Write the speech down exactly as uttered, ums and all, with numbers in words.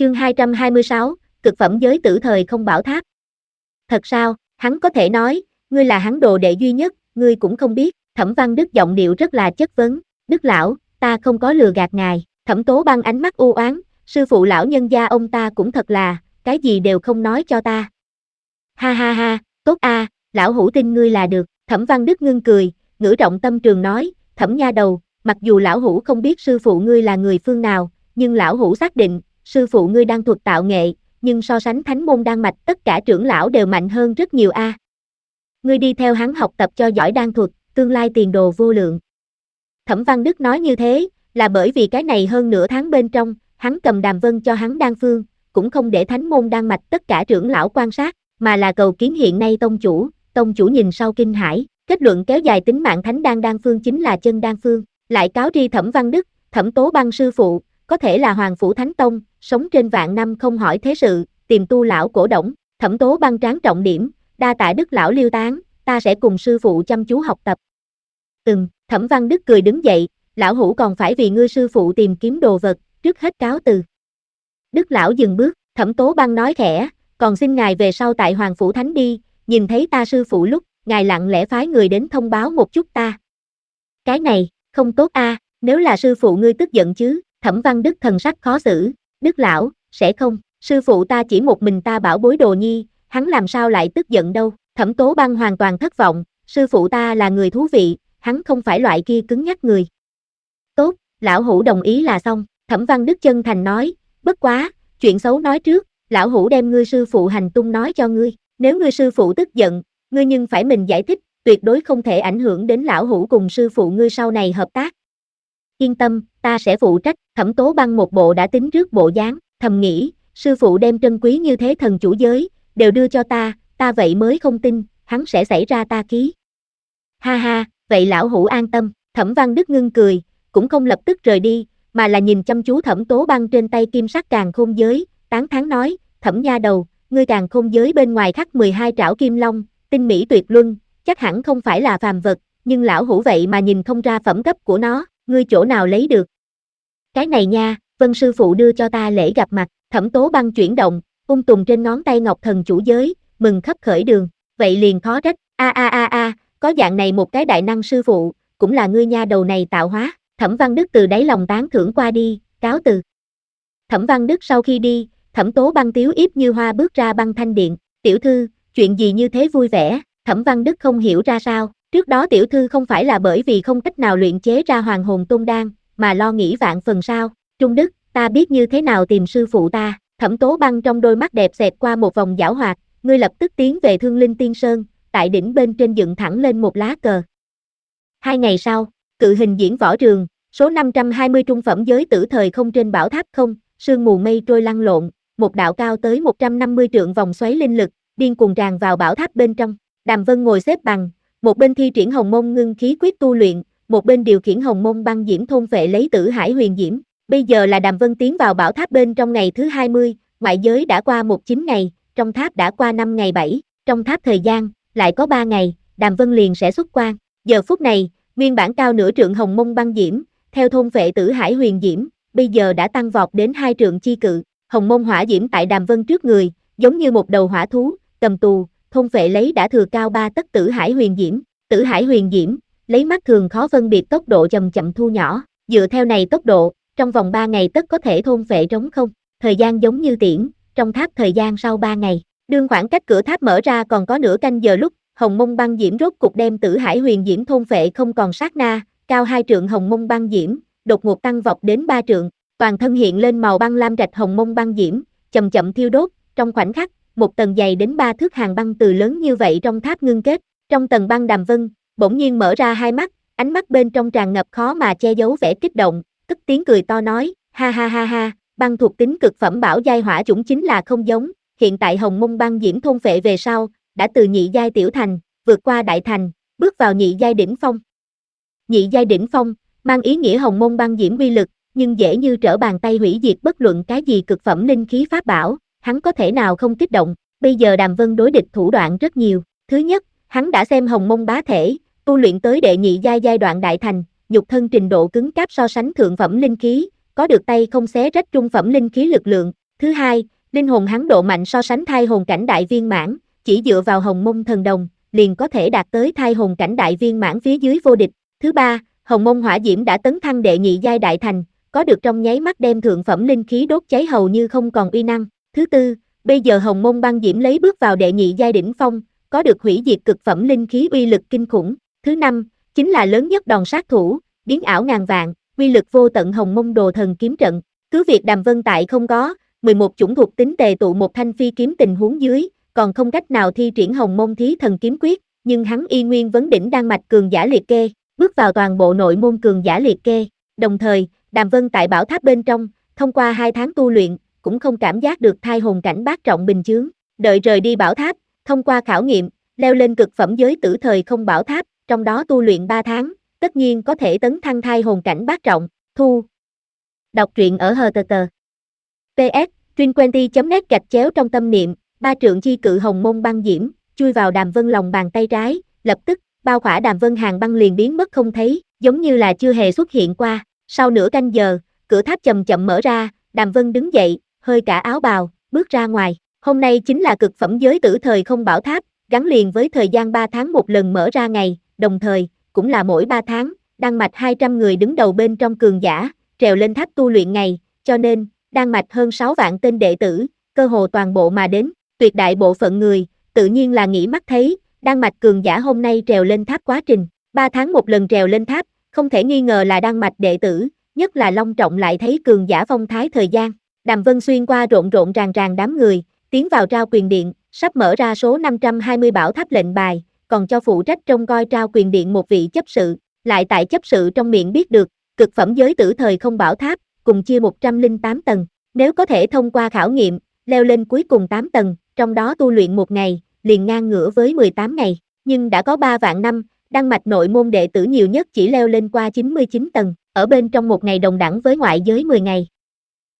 Chương hai trăm hai mươi sáu, cực phẩm giới tử thời không bảo tháp. Thật sao, hắn có thể nói, ngươi là hắn đồ đệ duy nhất, ngươi cũng không biết. Thẩm Văn Đức giọng điệu rất là chất vấn. Đức lão, ta không có lừa gạt ngài. Thẩm Tố Băng ánh mắt u oán, sư phụ lão nhân gia ông ta cũng thật là, cái gì đều không nói cho ta. Ha ha ha, tốt a, lão hủ tin ngươi là được. Thẩm Văn Đức ngưng cười, ngữ trọng tâm trường nói, Thẩm nha đầu, mặc dù lão hủ không biết sư phụ ngươi là người phương nào, nhưng lão hủ xác định, sư phụ ngươi đang thuật tạo nghệ, nhưng so sánh thánh môn đan mạch tất cả trưởng lão đều mạnh hơn rất nhiều a. Ngươi đi theo hắn học tập cho giỏi đan thuật, tương lai tiền đồ vô lượng. Thẩm Văn Đức nói như thế, là bởi vì cái này hơn nửa tháng bên trong, hắn cầm đàm vân cho hắn đan phương, cũng không để thánh môn đan mạch tất cả trưởng lão quan sát, mà là cầu kiến hiện nay tông chủ. Tông chủ nhìn sau kinh hãi, kết luận kéo dài tính mạng thánh đan đan phương chính là chân đan phương, lại cáo tri Thẩm Văn Đức, Thẩm Tố Băng sư phụ, có thể là Hoàng Phủ Thánh Tông, sống trên vạn năm không hỏi thế sự, tìm tu lão cổ đổng. Thẩm Tố Băng tráng trọng điểm, đa tạ Đức lão liêu tán, ta sẽ cùng sư phụ chăm chú học tập. Ừm, Thẩm Văn Đức cười đứng dậy, lão hủ còn phải vì ngươi sư phụ tìm kiếm đồ vật, trước hết cáo từ. Đức lão dừng bước, Thẩm Tố Băng nói khẽ, còn xin ngài về sau tại Hoàng Phủ Thánh đi, nhìn thấy ta sư phụ lúc, ngài lặng lẽ phái người đến thông báo một chút ta. Cái này, không tốt a, nếu là sư phụ ngươi tức giận chứ. Thẩm Văn Đức thần sắc khó xử, Đức lão, sẽ không, sư phụ ta chỉ một mình ta bảo bối đồ nhi, hắn làm sao lại tức giận đâu. Thẩm Tố Băng hoàn toàn thất vọng, sư phụ ta là người thú vị, hắn không phải loại kia cứng nhắc người. Tốt, lão hủ đồng ý là xong. Thẩm Văn Đức chân thành nói, bất quá, chuyện xấu nói trước, lão hủ đem ngươi sư phụ hành tung nói cho ngươi, nếu ngươi sư phụ tức giận, ngươi nhưng phải mình giải thích, tuyệt đối không thể ảnh hưởng đến lão hủ cùng sư phụ ngươi sau này hợp tác. Yên tâm, ta sẽ phụ trách. Thẩm Tố Băng một bộ đã tính trước bộ dáng, thầm nghĩ, sư phụ đem trân quý như thế thần chủ giới, đều đưa cho ta, ta vậy mới không tin, hắn sẽ xảy ra ta ký. Ha ha, vậy lão hủ an tâm. Thẩm Văn Đức ngưng cười, cũng không lập tức rời đi, mà là nhìn chăm chú Thẩm Tố Băng trên tay kim sắc càn khôn giới, tán thán nói, Thẩm nha đầu, ngươi càn khôn giới bên ngoài khắc mười hai trảo kim long, tinh mỹ tuyệt luân, chắc hẳn không phải là phàm vật, nhưng lão hủ vậy mà nhìn không ra phẩm cấp của nó, ngươi chỗ nào lấy được? Cái này nha, Vân sư phụ đưa cho ta lễ gặp mặt. Thẩm Tố Băng chuyển động, ung tùng trên ngón tay ngọc thần chủ giới, mừng khắp khởi đường, vậy liền khó trách, a a a a, có dạng này một cái đại năng sư phụ, cũng là ngươi nha đầu này tạo hóa. Thẩm Văn Đức từ đáy lòng tán thưởng qua đi, cáo từ. Thẩm Văn Đức sau khi đi, Thẩm Tố Băng tiếu yếp như hoa bước ra băng thanh điện, tiểu thư, chuyện gì như thế vui vẻ. Thẩm Văn Đức không hiểu ra sao, trước đó tiểu thư không phải là bởi vì không cách nào luyện chế ra hoàng hồn tôn đan, mà lo nghĩ vạn phần sao. Trung Đức, ta biết như thế nào tìm sư phụ ta. Thẩm Tố Băng trong đôi mắt đẹp xẹt qua một vòng giảo hoạt, ngươi lập tức tiến về Thương Linh Tiên Sơn, tại đỉnh bên trên dựng thẳng lên một lá cờ. Hai ngày sau, cự hình diễn võ trường, số năm trăm hai mươi trung phẩm giới tử thời không trên bảo tháp không, sương mù mây trôi lăn lộn, một đạo cao tới một trăm năm mươi trượng vòng xoáy linh lực, điên cuồng tràn vào bảo tháp bên trong. Đàm Vân ngồi xếp bằng, một bên thi triển hồng mông ngưng khí quyết tu luyện, một bên điều khiển hồng mông băng diễm thôn phệ lấy tử hải huyền diễm. Bây giờ là Đàm Vân tiến vào bảo tháp bên trong ngày thứ hai mươi, ngoại giới đã qua một chín ngày, trong tháp đã qua năm ngày bảy, trong tháp thời gian, lại có ba ngày, Đàm Vân liền sẽ xuất quan. Giờ phút này, nguyên bản cao nửa trượng hồng mông băng diễm, theo thôn phệ tử hải huyền diễm, bây giờ đã tăng vọt đến hai trượng chi cự. Hồng mông hỏa diễm tại Đàm Vân trước người, giống như một đầu hỏa thú, cầm tù, thôn phệ lấy đã thừa cao ba tấc tử hải huyền diễm. Tử hải huyền diễm, lấy mắt thường khó phân biệt tốc độ chậm chậm thu nhỏ, dựa theo này tốc độ, trong vòng ba ngày tất có thể thôn phệ trống không. Thời gian giống như tiễn, trong tháp thời gian sau ba ngày, đương khoảng cách cửa tháp mở ra còn có nửa canh giờ lúc, hồng mông băng diễm rốt cục đem tử hải huyền diễm thôn phệ không còn sát na, cao hai trượng hồng mông băng diễm, đột ngột tăng vọt đến ba trượng, toàn thân hiện lên màu băng lam rạch hồng mông băng diễm, chậm chậm thiêu đốt, trong khoảnh khắc, một tầng dày đến ba thước hàng băng từ lớn như vậy trong tháp ngưng kết. Trong tầng băng Đàm Vân bỗng nhiên mở ra hai mắt, ánh mắt bên trong tràn ngập khó mà che giấu vẻ kích động, cất tiếng cười to nói, ha ha ha ha, băng thuộc tính cực phẩm bảo giai hỏa chủng chính là không giống, hiện tại hồng mông băng diễm thôn phệ về sau, đã từ nhị giai tiểu thành, vượt qua đại thành, bước vào nhị giai đỉnh phong. Nhị giai đỉnh phong, mang ý nghĩa hồng mông băng diễm uy lực, nhưng dễ như trở bàn tay hủy diệt bất luận cái gì cực phẩm linh khí pháp bảo, hắn có thể nào không kích động. Bây giờ Đàm Vân đối địch thủ đoạn rất nhiều, thứ nhất, hắn đã xem hồng mông bá thể, tu luyện tới đệ nhị giai giai đoạn đại thành, nhục thân trình độ cứng cáp so sánh thượng phẩm linh khí, có được tay không xé rách trung phẩm linh khí lực lượng. Thứ hai, linh hồn hắn độ mạnh so sánh thai hồn cảnh đại viên mãn, chỉ dựa vào hồng mông thần đồng, liền có thể đạt tới thai hồn cảnh đại viên mãn phía dưới vô địch. Thứ ba, hồng mông hỏa diễm đã tấn thăng đệ nhị giai đại thành, có được trong nháy mắt đem thượng phẩm linh khí đốt cháy hầu như không còn uy năng. Thứ tư, bây giờ hồng mông băng diễm lấy bước vào đệ nhị giai đỉnh phong, có được hủy diệt cực phẩm linh khí uy lực kinh khủng. Thứ năm, chính là lớn nhất đòn sát thủ, biến ảo ngàn vạn, uy lực vô tận hồng mông đồ thần kiếm trận. Cứ việc Đàm Vân tại không có mười một chủng thuộc tính tề tụ một thanh phi kiếm tình huống dưới, còn không cách nào thi triển hồng mông thí thần kiếm quyết, nhưng hắn y nguyên vấn đỉnh đan mạch cường giả liệt kê, bước vào toàn bộ nội môn cường giả liệt kê. Đồng thời, Đàm Vân tại bảo tháp bên trong, thông qua hai tháng tu luyện, cũng không cảm giác được thai hồn cảnh bát trọng bình chướng. Đợi rời đi bảo tháp, thông qua khảo nghiệm, leo lên cực phẩm giới tử thời không bảo tháp, trong đó tu luyện ba tháng, tất nhiên có thể tấn thăng thai hồn cảnh bát trọng. Thu đọc truyện ở hờ tờ tờ. pê ét Trin Quenty chấm net gạch chéo trong tâm niệm, ba trượng chi cự hồng mông băng diễm, chui vào Đàm Vân lòng bàn tay trái, lập tức, bao khỏa Đàm Vân hàng băng liền biến mất không thấy, giống như là chưa hề xuất hiện qua. Sau nửa canh giờ, cửa tháp chậm chậm mở ra, Đàm Vân đứng dậy, hơi cả áo bào, bước ra ngoài. Hôm nay chính là cực phẩm giới tử thời không bảo tháp, gắn liền với thời gian ba tháng một lần mở ra ngày, đồng thời, cũng là mỗi ba tháng, đan mạch hai trăm người đứng đầu bên trong cường giả, trèo lên tháp tu luyện ngày, cho nên, đan mạch hơn sáu vạn tên đệ tử, cơ hồ toàn bộ mà đến, tuyệt đại bộ phận người, tự nhiên là nghĩ mắt thấy, đan mạch cường giả hôm nay trèo lên tháp quá trình, ba tháng một lần trèo lên tháp, không thể nghi ngờ là đan mạch đệ tử, nhất là long trọng lại thấy cường giả phong thái thời gian. Đàm Vân xuyên qua rộn rộn ràng ràng đám người, tiến vào trao quyền điện, sắp mở ra số năm trăm hai mươi bảo tháp lệnh bài, còn cho phụ trách trông coi trao quyền điện một vị chấp sự, lại tại chấp sự trong miệng biết được, cực phẩm giới tử thời không bảo tháp, cùng chia một trăm lẻ tám tầng, nếu có thể thông qua khảo nghiệm, leo lên cuối cùng tám tầng, trong đó tu luyện một ngày, liền ngang ngửa với mười tám ngày, nhưng đã có ba vạn năm, đan mạch nội môn đệ tử nhiều nhất chỉ leo lên qua chín mươi chín tầng, ở bên trong một ngày đồng đẳng với ngoại giới mười ngày.